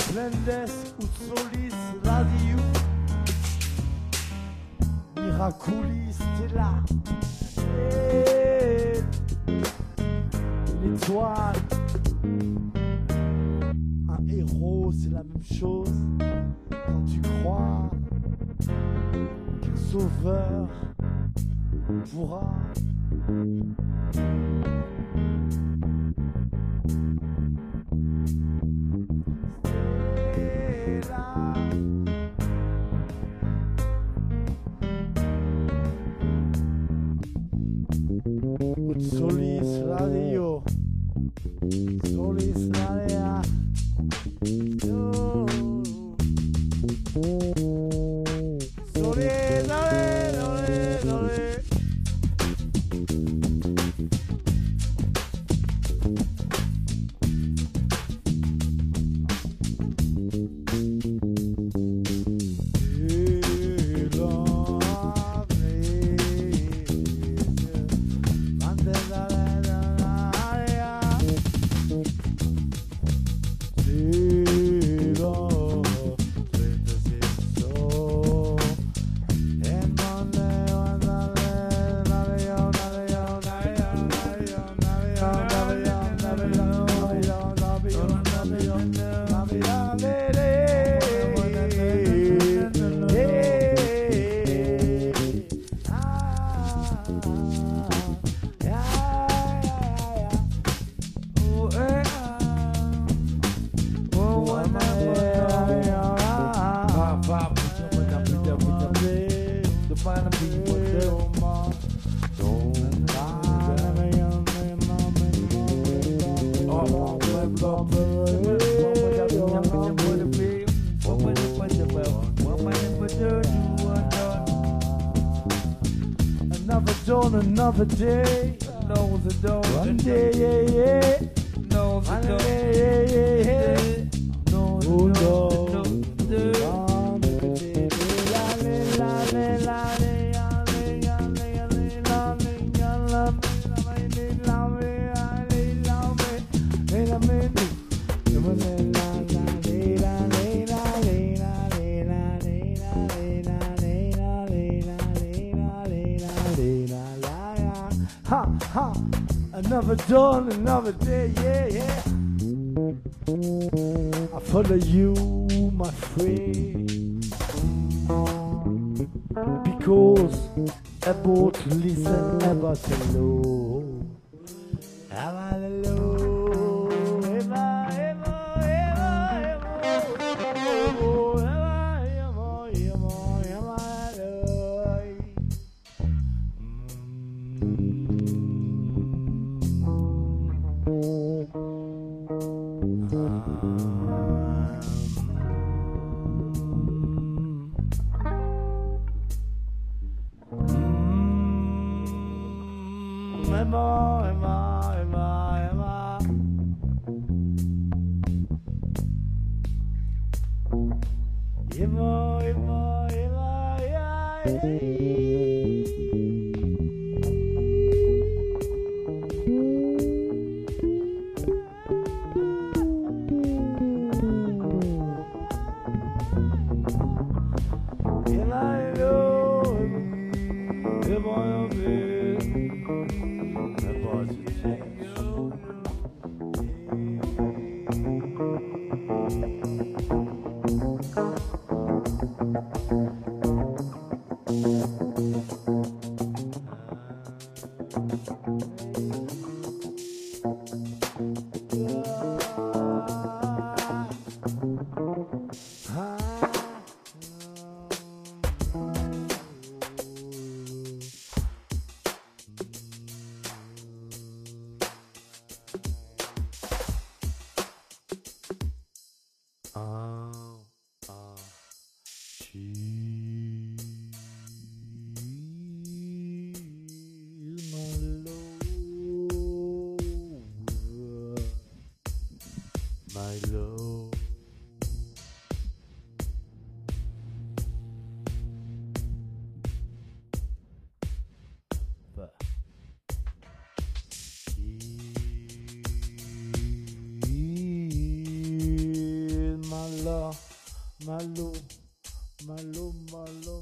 Plendes ut solis radio Miraculis stella L'étoile. Un héros c'est la même chose quand tu crois qu'un sauveur pourra Solis radio Solis radio Solis radio Another day, another dawn, one day, yeah, yeah. Another dawn, yeah, yeah, yeah. No, no, no, ha, ha, another dawn, another day, yeah, yeah. I follow you, my friend, because able to listen, never to know. Malo, malo, malo, malo.